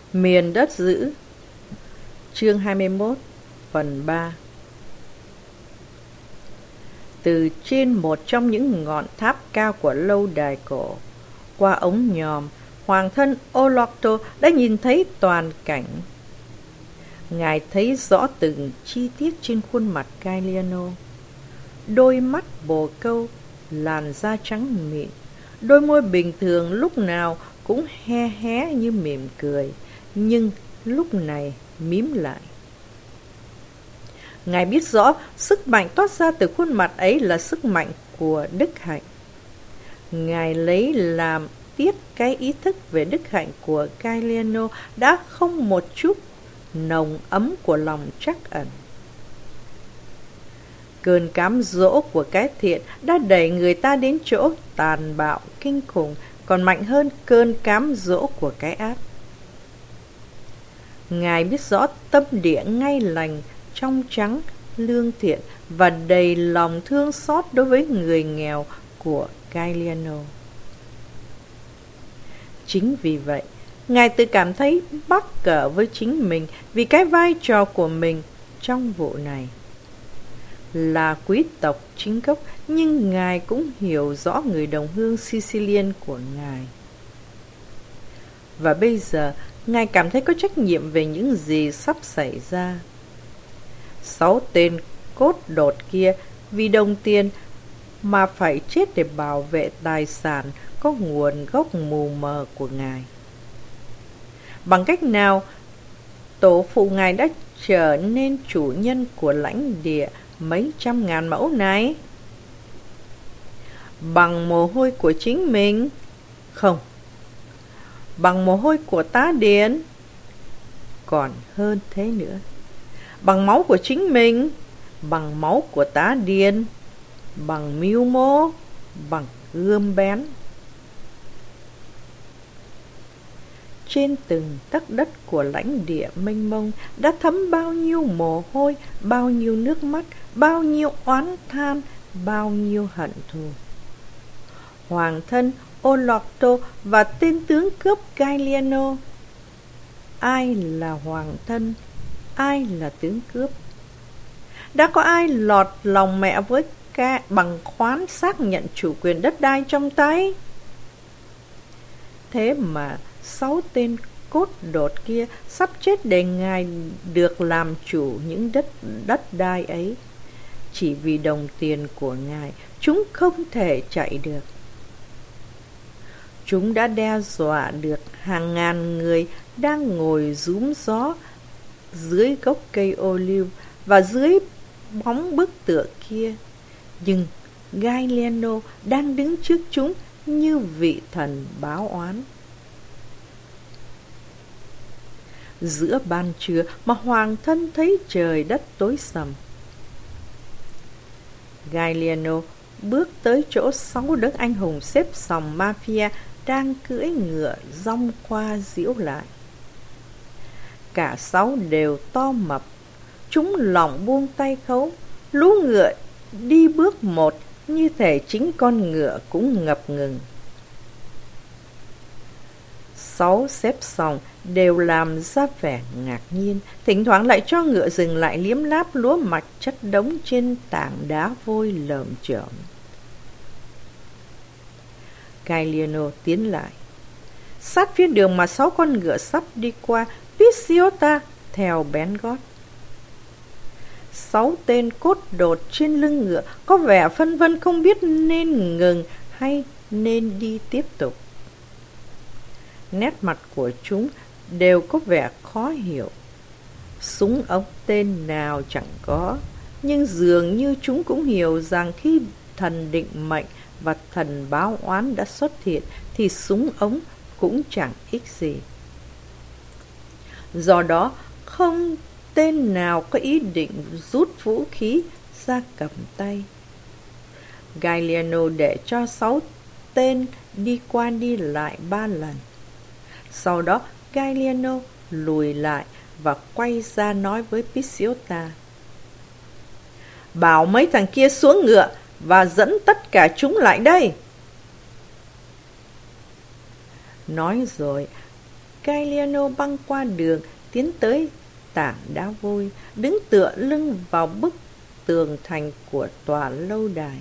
Miền đất dữ. Chương 21, phần 3. Từ trên một trong những ngọn tháp cao của lâu đài cổ, qua ống nhòm, hoàng thân Olokto đã nhìn thấy toàn cảnh. Ngài thấy rõ từng chi tiết trên khuôn mặt Gaeliano. Đôi mắt bồ câu, làn da trắng mịn, đôi môi bình thường lúc nào cũng he hé như mỉm cười, nhưng lúc này mím lại. Ngài biết rõ sức mạnh toát ra từ khuôn mặt ấy là sức mạnh của đức hạnh. Ngài lấy làm tiếc cái ý thức về đức hạnh của Gaeliano đã không một chút nồng ấm của lòng trắc ẩn. Cơn cám dỗ của cái thiện đã đẩy người ta đến chỗ tàn bạo kinh khủng, còn mạnh hơn cơn cám dỗ của cái ác. Ngài biết rõ tâm địa ngay lành, trong trắng, lương thiện và đầy lòng thương xót đối với người nghèo của Gaeliano. Chính vì vậy, Ngài tự cảm thấy mắc cỡ với chính mình vì cái vai trò của mình trong vụ này. Là quý tộc chính gốc, nhưng Ngài cũng hiểu rõ người đồng hương Sicilian của Ngài. Và bây giờ, Ngài cảm thấy có trách nhiệm về những gì sắp xảy ra. 6 tên cốt đột kia vì đồng tiền mà phải chết để bảo vệ tài sản có nguồn gốc mù mờ của Ngài. Bằng cách nào tổ phụ Ngài đã trở nên chủ nhân của lãnh địa mấy trăm ngàn mẫu này? Bằng mồ hôi của chính mình? Không. Bằng mồ hôi của tá điền? Còn hơn thế nữa. Bằng máu của chính mình? Bằng máu của tá điền? Bằng mưu mô? Bằng gươm bén? Trên từng tấc đất của lãnh địa mênh mông đã thấm bao nhiêu mồ hôi, bao nhiêu nước mắt, bao nhiêu oán than, bao nhiêu hận thù. Hoàng thân Olokto và tên tướng cướp Gaeliano. Ai là hoàng thân, ai là tướng cướp? Đã có ai lọt lòng mẹ với ca bằng khoán xác nhận chủ quyền đất đai trong tay? Thế mà 6 tên cốt đột kia sắp chết để Ngài được làm chủ những đất đai ấy. Chỉ vì đồng tiền của Ngài, chúng không thể chạy được. Chúng đã đe dọa được hàng ngàn người đang ngồi rúm gió dưới gốc cây ô liu và dưới bóng bức tượng kia. Nhưng Gaeliano đang đứng trước chúng như vị thần báo oán. Giữa ban trưa mà hoàng thân thấy trời đất tối sầm, Gaeliano bước tới chỗ 6 đấng anh hùng xếp sòng mafia đang cưỡi ngựa dong qua diễu lại. Cả 6 đều to mập, chúng lỏng buông tay khấu, lũ ngựa đi bước một như thể chính con ngựa cũng ngập ngừng. 6 xếp sòng đều làm ra vẻ ngạc nhiên, thỉnh thoảng lại cho ngựa dừng lại liếm láp lúa mạch chất đống trên tảng đá vôi lởm chởm. Gaeliano tiến lại. Sát phía đường mà 6 con ngựa sắp đi qua, Picciota theo bén gót. 6 tên cốt đột trên lưng ngựa có vẻ phân vân không biết nên ngừng hay nên đi tiếp tục. Nét mặt của chúng đều có vẻ khó hiểu. Súng ống tên nào chẳng có, nhưng dường như chúng cũng hiểu rằng khi thần định mệnh và thần báo oán đã xuất hiện thì súng ống cũng chẳng ích gì. Do đó, không tên nào có ý định rút vũ khí ra cầm tay. Gaeliano để cho 6 tên đi qua đi lại 3 lần. Sau đó, Gaeliano lùi lại và quay ra nói với Picciota: "Bảo mấy thằng kia xuống ngựa và dẫn tất cả chúng lại đây." Nói rồi, Galliano băng qua đường, tiến tới tảng đá vôi, đứng tựa lưng vào bức tường thành của tòa lâu đài.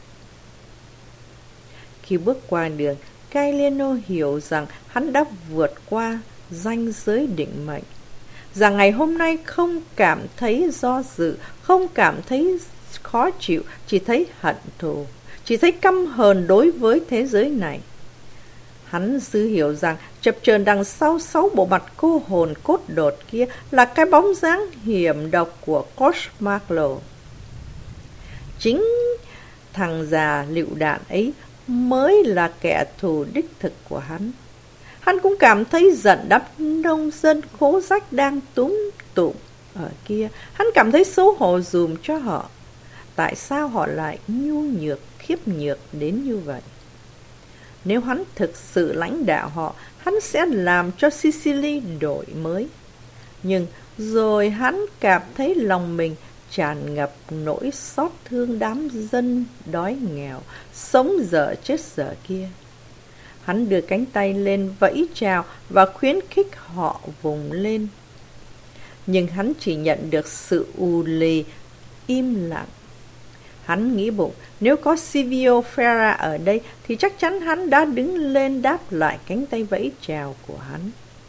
Khi bước qua đường, Galliano hiểu rằng hắn đã vượt qua ranh giới định mệnh, rằng ngày hôm nay không cảm thấy do dự, không cảm thấy khó chịu, chỉ thấy hận thù, chỉ thấy căm hờn đối với thế giới này. Hắn dư hiểu rằng chập chờn đằng sau 6 bộ mặt cô hồn cốt đột kia là cái bóng dáng hiểm độc của Cosmaglo. Chính thằng già lựu đạn ấy mới là kẻ thù đích thực của hắn. Hắn cũng cảm thấy giận đám nông dân khố rách đang túm tụm ở kia. Hắn cảm thấy xấu hổ dùm cho họ. Tại sao họ lại nhu nhược, khiếp nhược đến như vậy? Nếu hắn thực sự lãnh đạo họ, hắn sẽ làm cho Sicily đổi mới. Nhưng rồi hắn cảm thấy lòng mình tràn ngập nỗi xót thương đám dân đói nghèo, sống dở chết dở kia. Hắn đưa cánh tay lên vẫy chào và khuyến khích họ vùng lên. Nhưng hắn chỉ nhận được sự ù lì, im lặng. Hắn nghĩ bụng, nếu có Silvio Ferra ở đây thì chắc chắn hắn đã đứng lên đáp lại cánh tay vẫy chào của hắn.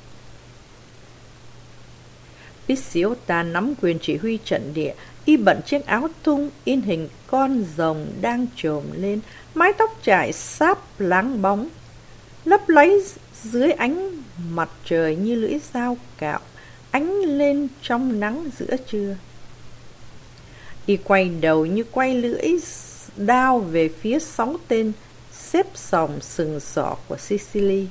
Picciota nắm quyền chỉ huy trận địa, y bận chiếc áo thun in hình con rồng đang chồm lên, mái tóc trải sáp láng bóng, lấp láy dưới ánh mặt trời như lưỡi dao cạo, ánh lên trong nắng giữa trưa. Y quay đầu như quay lưỡi đao về phía 6 tên xếp sòng sừng sỏ của Sicily.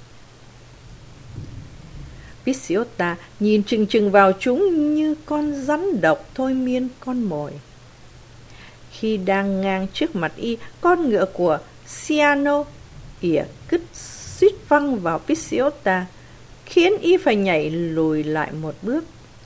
Picciota nhìn chừng chừng vào chúng như con rắn độc thôi miên con mồi. Khi đang ngang trước mặt y, con ngựa của Ciano ỉa cứt suýt văng vào Picciota, khiến y phải nhảy lùi lại một bước.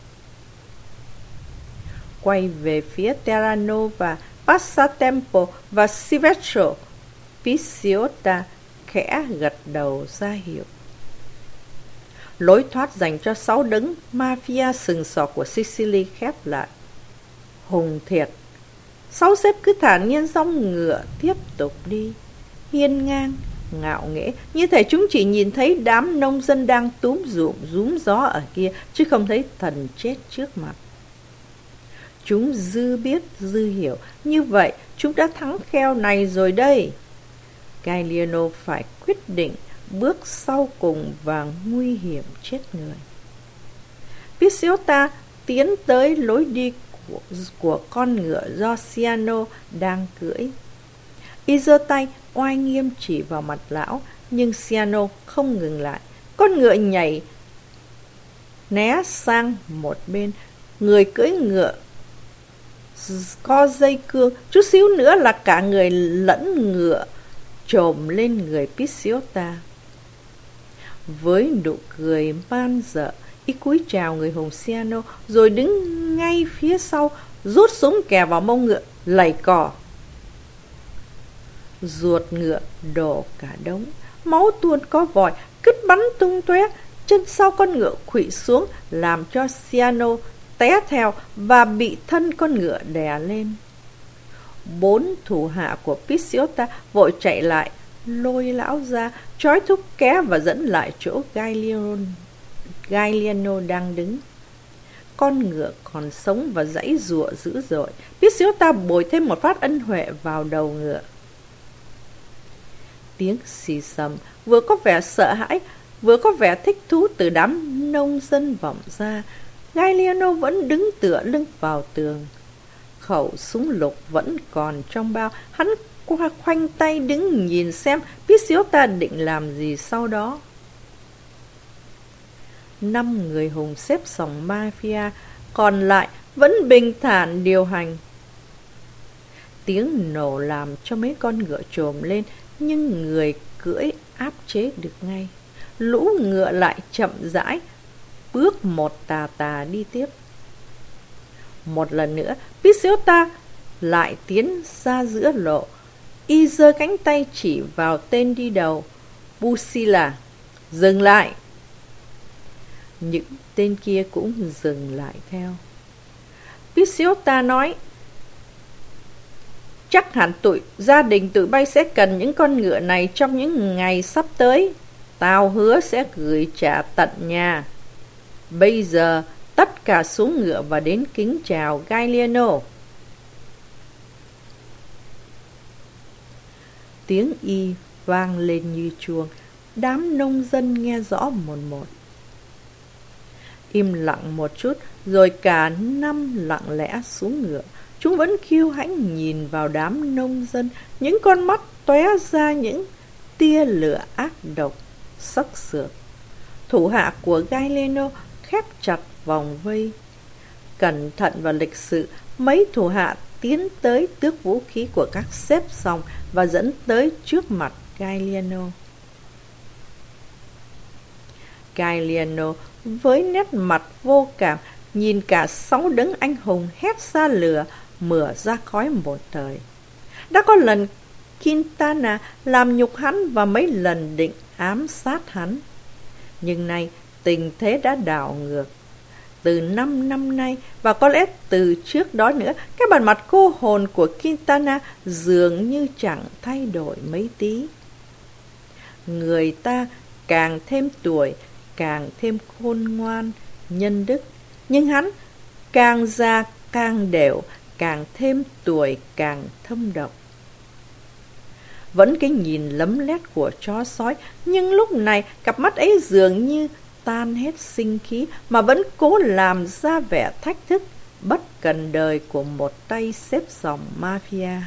Quay về phía Terranova, Passatempo và Silvestro, Picciota khẽ gật đầu ra hiệu. Lối thoát dành cho 6 đấng mafia sừng sỏ của Sicily khép lại. Hùng thiệt! 6 sếp cứ thản nhiên dong ngựa tiếp tục đi, hiên ngang, ngạo nghễ, như thể chúng chỉ nhìn thấy đám nông dân đang túm rúm gió ở kia, chứ không thấy thần chết trước mặt. Chúng dư biết, dư hiểu, như vậy chúng đã thắng kheo này rồi đây. Galliano phải quyết định bước sau cùng và nguy hiểm chết người. Picciota tiến tới lối đi của con ngựa do Ciano đang cưỡi. Y giơ tay oai nghiêm chỉ vào mặt lão, nhưng Ciano không ngừng lại. Con ngựa nhảy né sang một bên. Người cưỡi ngựa co dây cương, chút xíu nữa là cả người lẫn ngựa chồm lên người Picciota. Với nụ cười man dợ, y cúi chào người hùng Ciano, rồi đứng ngay phía sau, rút súng kè vào mông ngựa, lầy cò. Ruột ngựa đổ cả đống, máu tuôn có vòi, cứt bắn tung tóe. Chân sau con ngựa khuỵu xuống, làm cho Ciano té theo và bị thân con ngựa đè lên. 4 thủ hạ của Picciota vội chạy lại, lôi lão ra, trói thúc ké và dẫn lại chỗ Galliano đang đứng. Con ngựa còn sống và giãy giụa dữ dội. Picciota bồi thêm một phát ân huệ vào đầu ngựa. Tiếng xì xầm vừa có vẻ sợ hãi, vừa có vẻ thích thú từ đám nông dân vọng ra. Galliano vẫn đứng tựa lưng vào tường. Khẩu súng lục vẫn còn trong bao. Hắn khoanh tay đứng nhìn xem Picciota định làm gì sau đó. 5 người hùng xếp sòng mafia còn lại vẫn bình thản điều hành. Tiếng nổ làm cho mấy con ngựa chồm lên, nhưng người cưỡi áp chế được ngay. Lũ ngựa lại chậm rãi, bước một tà tà đi tiếp. Một lần nữa, Picciota lại tiến ra giữa lộ. Y giơ cánh tay chỉ vào tên đi đầu. Busilla, dừng lại! Những tên kia cũng dừng lại theo. Pisiota nói, chắc hẳn gia đình tụi bay sẽ cần những con ngựa này trong những ngày sắp tới. Tao hứa sẽ gửi trả tận nhà. Bây giờ tất cả xuống ngựa và đến kính chào Gaeliano. Tiếng y vang lên như chuông. Đám nông dân nghe rõ một. Im lặng một chút, rồi cả năm lặng lẽ xuống ngựa. Chúng vẫn kiêu hãnh nhìn vào đám nông dân, những con mắt tóe ra những tia lửa ác độc, sắc sược. Thủ hạ của Gaeliano khép chặt vòng vây. Cẩn thận và lịch sự, mấy thủ hạ tiến tới tước vũ khí của các xếp xong và dẫn tới trước mặt Gaeliano. Gaeliano với nét mặt vô cảm nhìn cả 6 đấng anh hùng hét ra lửa, mửa ra khói một thời. Đã có lần Quintana làm nhục hắn và mấy lần định ám sát hắn. Nhưng nay tình thế đã đảo ngược. Từ 5 năm nay, và có lẽ từ trước đó nữa, cái bản mặt cô hồn của Quintana dường như chẳng thay đổi mấy tí. Người ta càng thêm tuổi, càng thêm khôn ngoan, nhân đức. Nhưng hắn càng già càng đều, càng thêm tuổi càng thâm độc. Vẫn cái nhìn lấm lét của chó sói, nhưng lúc này cặp mắt ấy dường như tan hết sinh khí mà vẫn cố làm ra vẻ thách thức, bất cần đời của một tay xếp dòng mafia.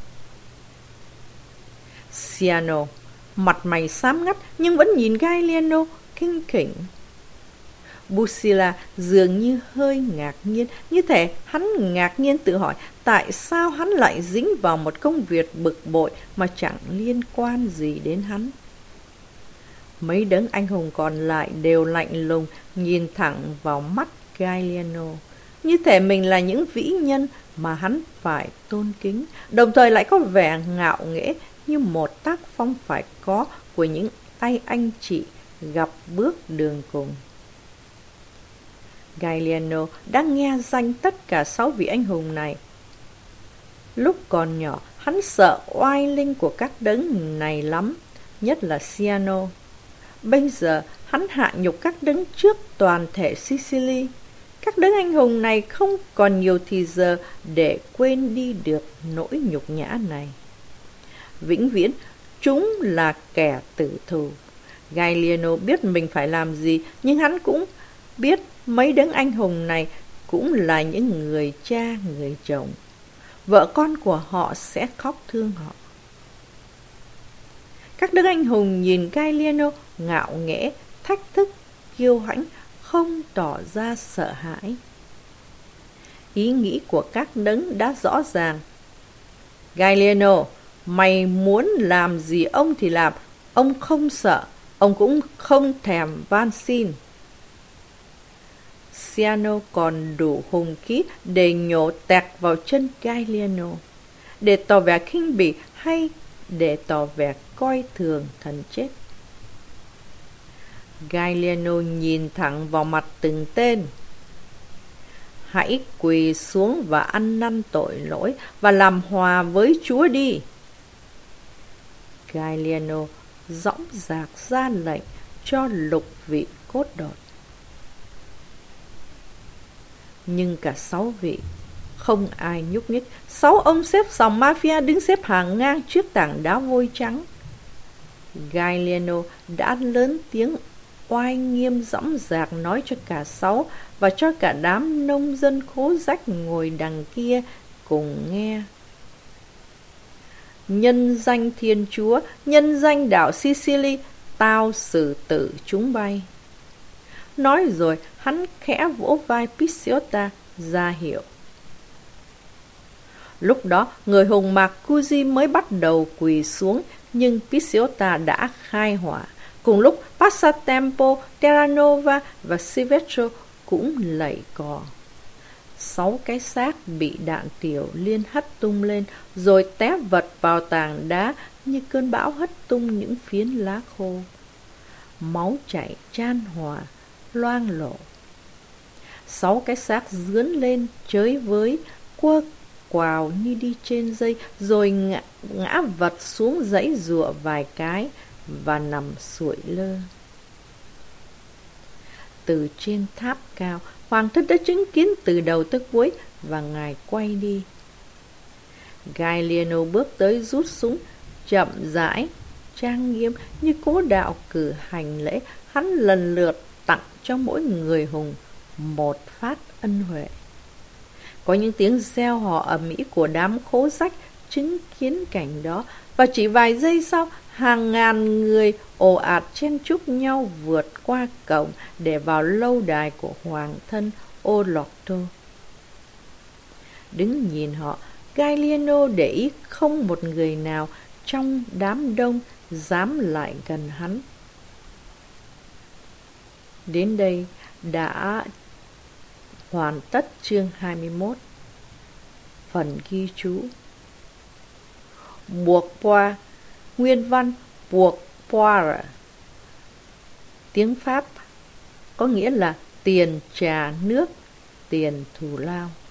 Ciano, mặt mày xám ngắt nhưng vẫn nhìn Gaeliano kinh khỉnh. Busilla dường như hơi ngạc nhiên, như thể hắn ngạc nhiên tự hỏi tại sao hắn lại dính vào một công việc bực bội mà chẳng liên quan gì đến hắn. Mấy đấng anh hùng còn lại đều lạnh lùng nhìn thẳng vào mắt Gaeliano, như thể mình là những vĩ nhân mà hắn phải tôn kính, đồng thời lại có vẻ ngạo nghễ như một tác phong phải có của những tay anh chị gặp bước đường cùng. Gaeliano đã nghe danh tất cả 6 vị anh hùng này. Lúc còn nhỏ, hắn sợ oai linh của các đấng này lắm, nhất là Ciano. Bây giờ, hắn hạ nhục các đấng trước toàn thể Sicily. Các đấng anh hùng này không còn nhiều thì giờ để quên đi được nỗi nhục nhã này. Vĩnh viễn, chúng là kẻ tử thù. Gaeliano biết mình phải làm gì, nhưng hắn cũng biết mấy đấng anh hùng này cũng là những người cha, người chồng. Vợ con của họ sẽ khóc thương họ. Các đấng anh hùng nhìn Gaeliano ngạo nghễ, thách thức, kiêu hãnh, không tỏ ra sợ hãi. Ý nghĩ của các đấng đã rõ ràng. Gaeliano, mày muốn làm gì ông thì làm, ông không sợ, ông cũng không thèm van xin. Ciano còn đủ hùng khí để nhổ tẹt vào chân Gaeliano, để tỏ vẻ khinh bỉ hay để tỏ vẻ coi thường thần chết. Gaeliano nhìn thẳng vào mặt từng tên. Hãy quỳ xuống và ăn năn tội lỗi và làm hòa với Chúa đi. Gaeliano dõng dạc ra lệnh cho lục vị cốt đột. Nhưng cả 6 vị, không ai nhúc nhích. 6 ông xếp dòng mafia đứng xếp hàng ngang trước tảng đá vôi trắng. Gaeliano đã lớn tiếng oai nghiêm dõng dạc nói cho cả 6 và cho cả đám nông dân khố rách ngồi đằng kia cùng nghe. Nhân danh Thiên Chúa, nhân danh đảo Sicily, tao xử tử chúng bay. Nói rồi, hắn khẽ vỗ vai Pisiota ra hiệu. Lúc đó, người hùng mạc Cusi mới bắt đầu quỳ xuống, nhưng Pisiota đã khai hỏa. Cùng lúc, Passatempo, Terranova và Silvestro cũng lạy cò. 6 cái xác bị đạn tiểu liên hất tung lên, rồi té vật vào tảng đá như cơn bão hất tung những phiến lá khô. Máu chảy chan hòa, loang lổ. 6 cái xác dướn lên chới với, quơ quào như đi trên dây, rồi ngã vật xuống dãy giụa vài cái và nằm sụi lơ. Từ trên tháp cao, hoàng thất đã chứng kiến từ đầu tới cuối và ngài quay đi. Gallieno bước tới rút súng, chậm rãi, trang nghiêm như cố đạo cử hành lễ. Hắn lần lượt tặng cho mỗi người hùng một phát ân huệ. Có những tiếng reo hò ầm ĩ của đám khố rách chứng kiến cảnh đó, và chỉ vài giây sau, hàng ngàn người ồ ạt chen chúc nhau vượt qua cổng để vào lâu đài của hoàng thân Olorto. Đứng nhìn họ, Gallieno để ý không một người nào trong đám đông dám lại gần hắn. Đến đây đã hoàn tất chương 21. Phần ghi chú. Pourquoi, nguyên văn pourquoi, tiếng Pháp có nghĩa là tiền trà nước, tiền thù lao.